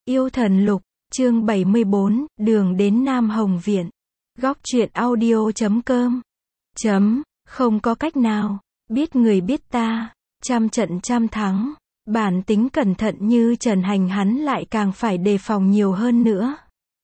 Yêu thần lục, chương 74, đường đến Nam Hồng Viện. Góc truyện audio.com. Không có cách nào, biết người biết ta, trăm trận trăm thắng. Bản tính cẩn thận như Trần Hành hắn lại càng phải đề phòng nhiều hơn nữa.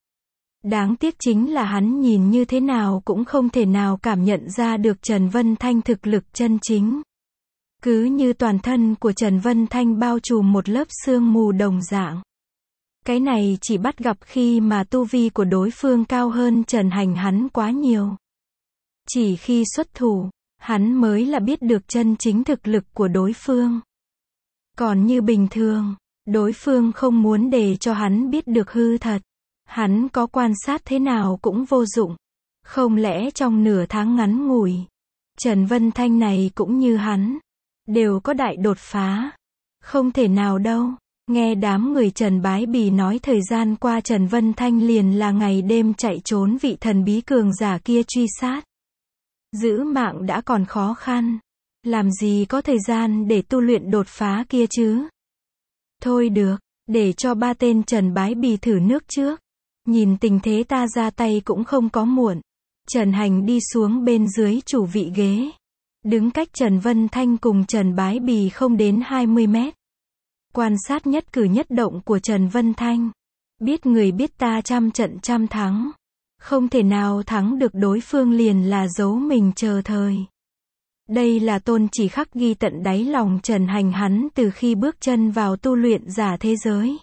Đáng tiếc chính là hắn nhìn như thế nào cũng không thể nào cảm nhận ra được Trần Vân Thanh thực lực chân chính. Cứ như toàn thân của Trần Vân Thanh bao trùm một lớp sương mù đồng dạng. Cái này chỉ bắt gặp khi mà tu vi của đối phương cao hơn Trần Hành hắn quá nhiều. Chỉ khi xuất thủ, hắn mới là biết được chân chính thực lực của đối phương. Còn như bình thường, đối phương không muốn để cho hắn biết được hư thật. Hắn có quan sát thế nào cũng vô dụng. Không lẽ trong nửa tháng ngắn ngủi, Trần Vân Thanh này cũng như hắn, đều có đại đột phá? Không thể nào đâu. Nghe đám người Trần Bái Bì nói thời gian qua Trần Vân Thanh liền là ngày đêm chạy trốn vị thần bí cường giả kia truy sát. Giữ mạng đã còn khó khăn, làm gì có thời gian để tu luyện đột phá kia chứ? Thôi được, để cho ba tên Trần Bái Bì thử nước trước. Nhìn tình thế ta ra tay cũng không có muộn. Trần Hành đi xuống bên dưới chủ vị ghế, đứng cách Trần Vân Thanh cùng Trần Bái Bì không đến 20 mét. Quan sát nhất cử nhất động của Trần Vân Thanh. Biết người biết ta trăm trận trăm thắng. Không thể nào thắng được đối phương liền là giấu mình chờ thời. Đây là tôn chỉ khắc ghi tận đáy lòng Trần Hành hắn từ khi bước chân vào tu luyện giả thế giới.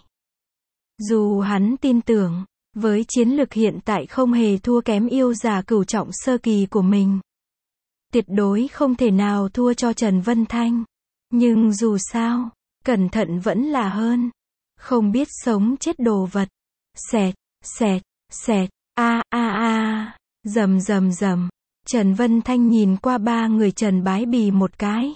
Dù hắn tin tưởng, với chiến lực hiện tại không hề thua kém yêu giả cửu trọng sơ kỳ của mình. Tuyệt đối không thể nào thua cho Trần Vân Thanh. Nhưng dù sao, cẩn thận vẫn là hơn. Không biết sống chết đồ vật. Xẹt, xẹt, xẹt, rầm rầm rầm. Trần Vân Thanh nhìn qua ba người Trần Bái Bì một cái.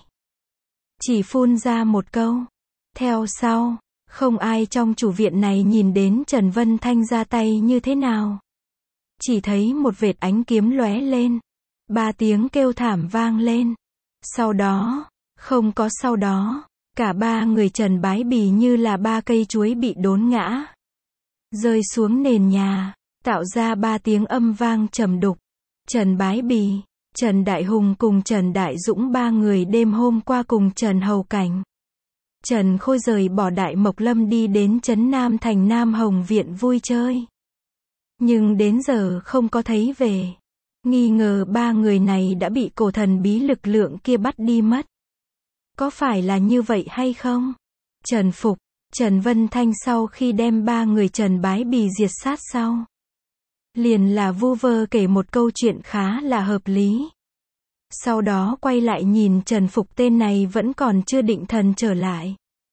Chỉ phun ra một câu. Theo sau, không ai trong chủ viện này nhìn đến Trần Vân Thanh ra tay như thế nào. Chỉ thấy một vệt ánh kiếm lóe lên. 3 tiếng kêu thảm vang lên. Sau đó, không có sau đó. Cả ba người Trần Bái Bì như là 3 cây chuối bị đốn ngã. Rơi xuống nền nhà, tạo ra 3 tiếng âm vang trầm đục. Trần Bái Bì, Trần Đại Hùng cùng Trần Đại Dũng ba người đêm hôm qua cùng Trần Hầu Cảnh, Trần Khôi rời bỏ Đại Mộc Lâm đi đến trấn Nam thành Nam Hồng Viện vui chơi. Nhưng đến giờ không có thấy về. Nghi ngờ ba người này đã bị cổ thần bí lực lượng kia bắt đi mất. Có phải là như vậy hay không? Trần Phục, Trần Vân Thanh sau khi đem ba người Trần Bái Bì diệt sát sau, liền là vu vơ kể một câu chuyện khá là hợp lý. Sau đó quay lại nhìn Trần Phục tên này vẫn còn chưa định thần trở lại.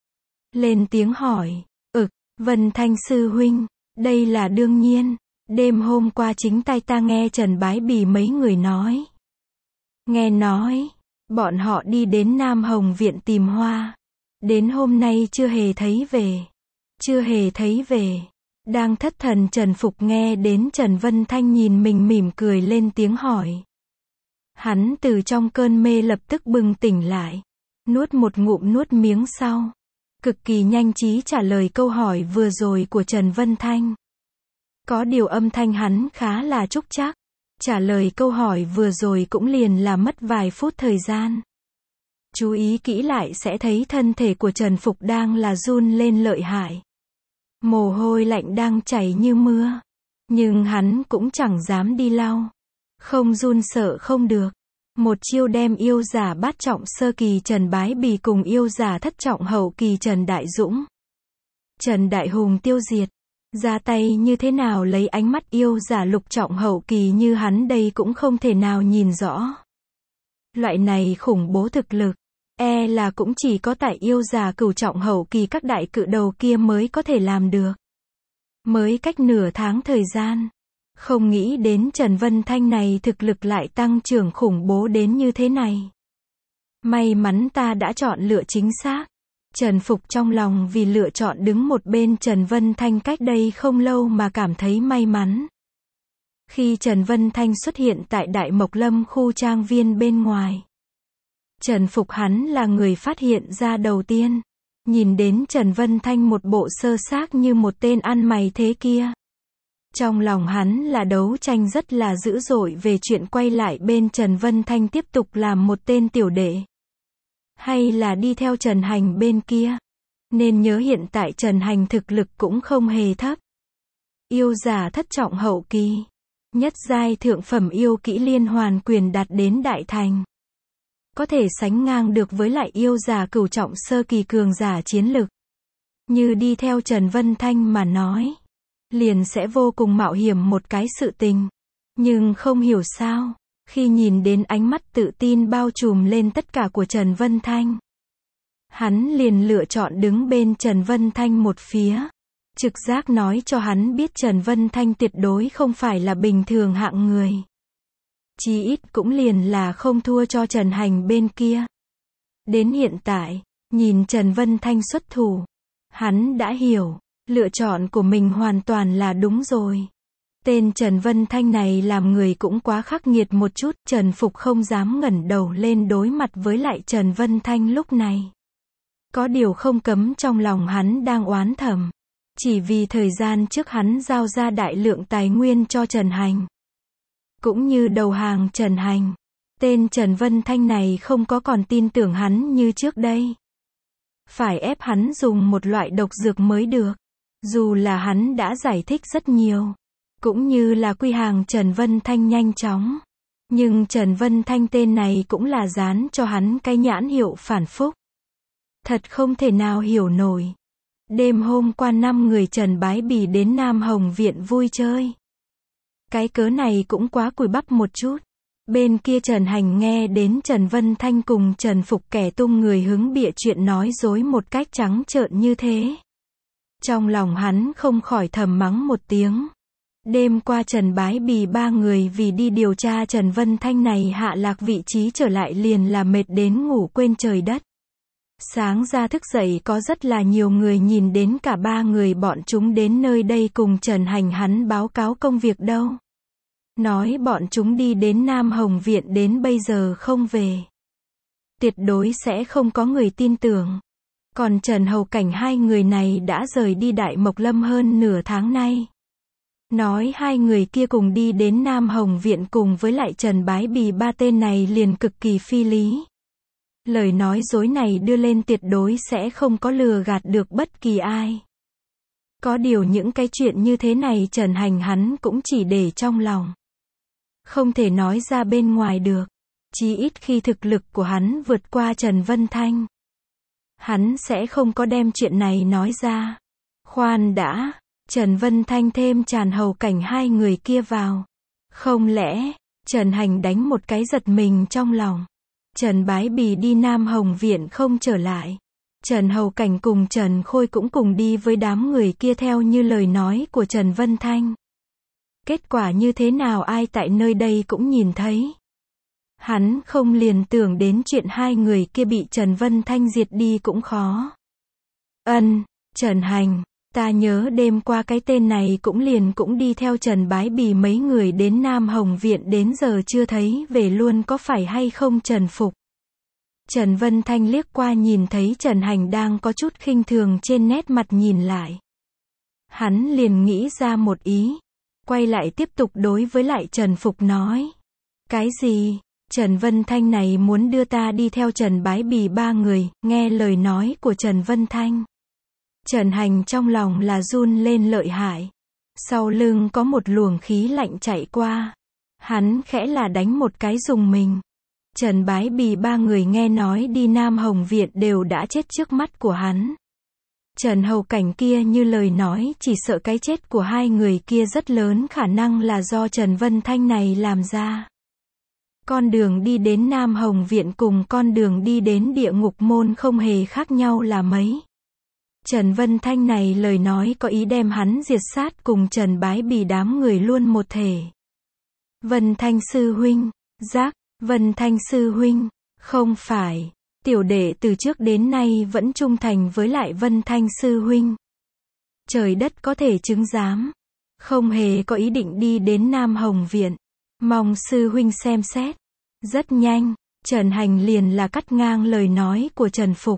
Lên tiếng hỏi, Vân Thanh sư huynh, đây là đương nhiên. Đêm hôm qua chính tay ta nghe Trần Bái Bì mấy người nói. Nghe nói, bọn họ đi đến Nam Hồng Viện tìm hoa. Đến hôm nay chưa hề thấy về. Chưa hề thấy về. Đang thất thần Trần Phục nghe đến Trần Vân Thanh nhìn mình mỉm cười lên tiếng hỏi. Hắn từ trong cơn mê lập tức bừng tỉnh lại. Nuốt một ngụm nuốt miếng sau. Cực kỳ nhanh trí trả lời câu hỏi vừa rồi của Trần Vân Thanh. Có điều âm thanh hắn khá là trúc trắc. Trả lời câu hỏi vừa rồi cũng liền là mất vài phút thời gian. Chú ý kỹ lại sẽ thấy thân thể của Trần Phục đang là run lên lợi hại. Mồ hôi lạnh đang chảy như mưa. Nhưng hắn cũng chẳng dám đi lau. Không run sợ không được. Một chiêu đem yêu giả bát trọng sơ kỳ Trần Bái Bì cùng yêu giả thất trọng hậu kỳ Trần Đại Dũng, Trần Đại Hùng tiêu diệt. Ra tay như thế nào lấy ánh mắt yêu giả lục trọng hậu kỳ như hắn đây cũng không thể nào nhìn rõ. Loại này khủng bố thực lực, là cũng chỉ có tại yêu giả cửu trọng hậu kỳ các đại cự đầu kia mới có thể làm được. Mới cách nửa tháng thời gian, không nghĩ đến Trần Vân Thanh này thực lực lại tăng trưởng khủng bố đến như thế này. May mắn ta đã chọn lựa chính xác. Trần Phục trong lòng vì lựa chọn đứng một bên Trần Vân Thanh cách đây không lâu mà cảm thấy may mắn. Khi Trần Vân Thanh xuất hiện tại Đại Mộc Lâm khu trang viên bên ngoài, Trần Phục hắn là người phát hiện ra đầu tiên. nhìn đến Trần Vân Thanh một bộ sơ xác như một tên ăn mày thế kia. Trong lòng hắn là đấu tranh rất là dữ dội về chuyện quay lại bên Trần Vân Thanh tiếp tục làm một tên tiểu đệ. Hay là đi theo Trần Hành bên kia. Nên nhớ hiện tại Trần Hành thực lực cũng không hề thấp. Yêu giả thất trọng hậu kỳ. Nhất giai thượng phẩm yêu kỹ liên hoàn quyền đạt đến đại thành. Có thể sánh ngang được với lại yêu giả cửu trọng sơ kỳ cường giả chiến lực. Như đi theo Trần Vân Thanh mà nói. Liền sẽ vô cùng mạo hiểm một cái sự tình. Nhưng không hiểu sao, khi nhìn đến ánh mắt tự tin bao trùm lên tất cả của Trần Vân Thanh. Hắn liền lựa chọn đứng bên Trần Vân Thanh một phía. Trực giác nói cho hắn biết Trần Vân Thanh tuyệt đối không phải là bình thường hạng người. Chí ít cũng liền là không thua cho Trần Hành bên kia. Đến hiện tại, nhìn Trần Vân Thanh xuất thủ. Hắn đã hiểu, lựa chọn của mình hoàn toàn là đúng rồi. Tên Trần Vân Thanh này làm người cũng quá khắc nghiệt một chút. Trần Phục không dám ngẩng đầu lên đối mặt với lại Trần Vân Thanh lúc này. Có điều không cấm trong lòng hắn đang oán thầm. Chỉ vì thời gian trước hắn giao ra đại lượng tài nguyên cho Trần Hành. Cũng như đầu hàng Trần Hành. Tên Trần Vân Thanh này không có còn tin tưởng hắn như trước đây. Phải ép hắn dùng một loại độc dược mới được. Dù là hắn đã giải thích rất nhiều. Cũng như là quy hàng Trần Vân Thanh nhanh chóng. Nhưng Trần Vân Thanh tên này cũng là dán cho hắn cái nhãn hiệu phản phúc. Thật không thể nào hiểu nổi. Đêm hôm qua 5 người Trần Bái Bì đến Nam Hồng Viện vui chơi. Cái cớ này cũng quá cùi bắp một chút. Bên kia Trần Hành nghe đến Trần Vân Thanh cùng Trần Phục kẻ tung người hứng bịa chuyện nói dối một cách trắng trợn như thế. Trong lòng hắn không khỏi thầm mắng một tiếng. Đêm qua Trần Bái Bì 3 người vì đi điều tra Trần Vân Thanh này hạ lạc vị trí trở lại liền là mệt đến ngủ quên trời đất. Sáng ra thức dậy có rất là nhiều người nhìn đến cả 3 người bọn chúng đến nơi đây cùng Trần Hành hắn báo cáo công việc đâu. Nói bọn chúng đi đến Nam Hồng Viện đến bây giờ không về. Tuyệt đối sẽ không có người tin tưởng. Còn Trần Hầu Cảnh 2 người này đã rời đi Đại Mộc Lâm hơn nửa tháng nay. Nói 2 người kia cùng đi đến Nam Hồng Viện cùng với lại Trần Bái Bì 3 tên này liền cực kỳ phi lý. Lời nói dối này đưa lên tuyệt đối sẽ không có lừa gạt được bất kỳ ai. Có điều những cái chuyện như thế này Trần Hành hắn cũng chỉ để trong lòng. Không thể nói ra bên ngoài được. Chí ít khi thực lực của hắn vượt qua Trần Vân Thanh. Hắn sẽ không có đem chuyện này nói ra. Khoan đã, Trần Vân Thanh thêm Tràn Hầu Cảnh 2 người kia vào. Không lẽ, Trần Hành đánh một cái giật mình trong lòng. Trần Bái Bì đi Nam Hồng Viện không trở lại. Trần Hầu Cảnh cùng Trần Khôi cũng cùng đi với đám người kia theo như lời nói của Trần Vân Thanh. Kết quả như thế nào ai tại nơi đây cũng nhìn thấy. Hắn không liền tưởng đến chuyện 2 người kia bị Trần Vân Thanh diệt đi cũng khó. Trần Hành, ta nhớ đêm qua cái tên này cũng đi theo Trần Bái Bì mấy người đến Nam Hồng Viện đến giờ chưa thấy về luôn có phải hay không Trần Phục. Trần Vân Thanh liếc qua nhìn thấy Trần Hành đang có chút khinh thường trên nét mặt nhìn lại. Hắn liền nghĩ ra một ý. Quay lại tiếp tục đối với lại Trần Phục nói. Cái gì? Trần Vân Thanh này muốn đưa ta đi theo Trần Bái Bì 3 người, nghe lời nói của Trần Vân Thanh. Trần Hành trong lòng là run lên lợi hại. Sau lưng có một luồng khí lạnh chạy qua. Hắn khẽ là đánh một cái dùng mình. Trần Bái Bì 3 người nghe nói đi Nam Hồng Viện đều đã chết trước mắt của hắn. Trần Hầu Cảnh kia như lời nói chỉ sợ cái chết của 2 người kia rất lớn khả năng là do Trần Vân Thanh này làm ra. Con đường đi đến Nam Hồng Viện cùng con đường đi đến địa ngục môn không hề khác nhau là mấy. Trần Vân Thanh này lời nói có ý đem hắn diệt sát cùng Trần Bái Bì đám người luôn một thể. Vân Thanh sư huynh, Vân Thanh sư huynh, không phải, tiểu đệ từ trước đến nay vẫn trung thành với lại Vân Thanh sư huynh. Trời đất có thể chứng giám, không hề có ý định đi đến Nam Hồng Viện. Mong sư huynh xem xét. Rất nhanh, Trần Hành liền là cắt ngang lời nói của Trần Phục.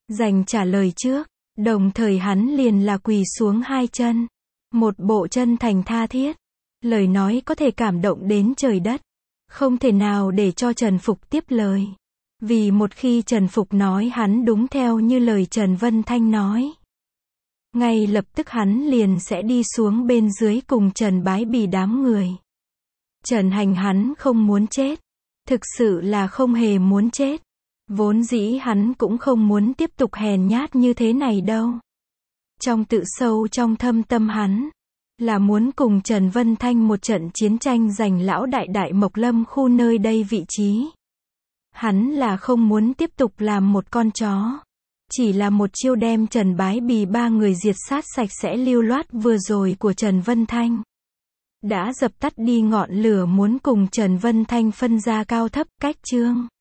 Dành trả lời trước, đồng thời hắn liền là quỳ xuống hai chân. Một bộ chân thành tha thiết. Lời nói có thể cảm động đến trời đất. Không thể nào để cho Trần Phục tiếp lời. Vì một khi Trần Phục nói hắn đúng theo như lời Trần Vân Thanh nói, ngay lập tức hắn liền sẽ đi xuống bên dưới cùng Trần Bái Bì đám người. Trần Hành hắn không muốn chết. Thực sự là không hề muốn chết. Vốn dĩ hắn cũng không muốn tiếp tục hèn nhát như thế này đâu. Trong tự sâu trong thâm tâm hắn, là muốn cùng Trần Vân Thanh một trận chiến tranh giành lão đại Đại Mộc Lâm khu nơi đây vị trí. Hắn là không muốn tiếp tục làm một con chó. Chỉ là một chiêu đem Trần Bái Bì ba người diệt sát sạch sẽ lưu loát vừa rồi của Trần Vân Thanh. Đã dập tắt đi ngọn lửa muốn cùng Trần Vân Thanh phân ra cao thấp cách chương.